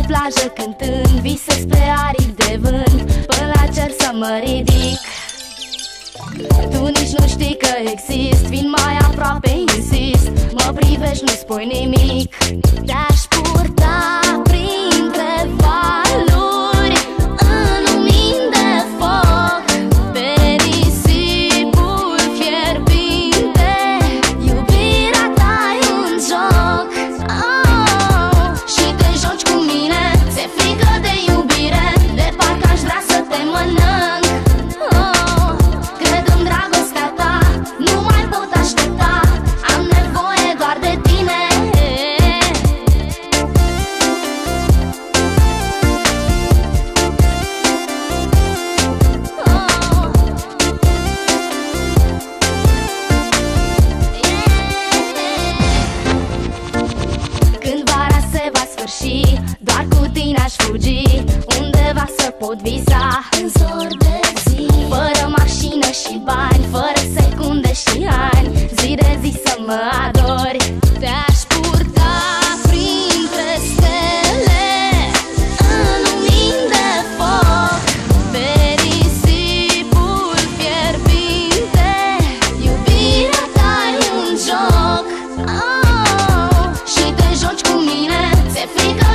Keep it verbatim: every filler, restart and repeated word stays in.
plajă cântând, vise spre aripi de vânt, până la cer să mă ridic. Tu nici nu știi că exist, vin mai aproape, insist. Mă privești, nu spui nimic. Te-aș purta printre valuri, în lumini de foc, pe nisipul fierbinte. Iubirea ta-i un joc, oh, și te joci cu mine. Ți-e frică de iubire, de parcă aș vrea să te mănânc. Oh, cred în dragostea ta, nu mai pot aștepta, am nevoie doar de tine. Oh, yeah. Când vara se va sfârși, doar cu tine aș fugi, undeva să pot visa în zor de zi, fără mașină și bani, fără secunde și ani, zi de zi să mă adori. Te-aș purta printre stele, în lumini de foc, pe nisipul fierbinte. Iubirea ta-i un joc, oh, și te joci cu mine. Ți-e frică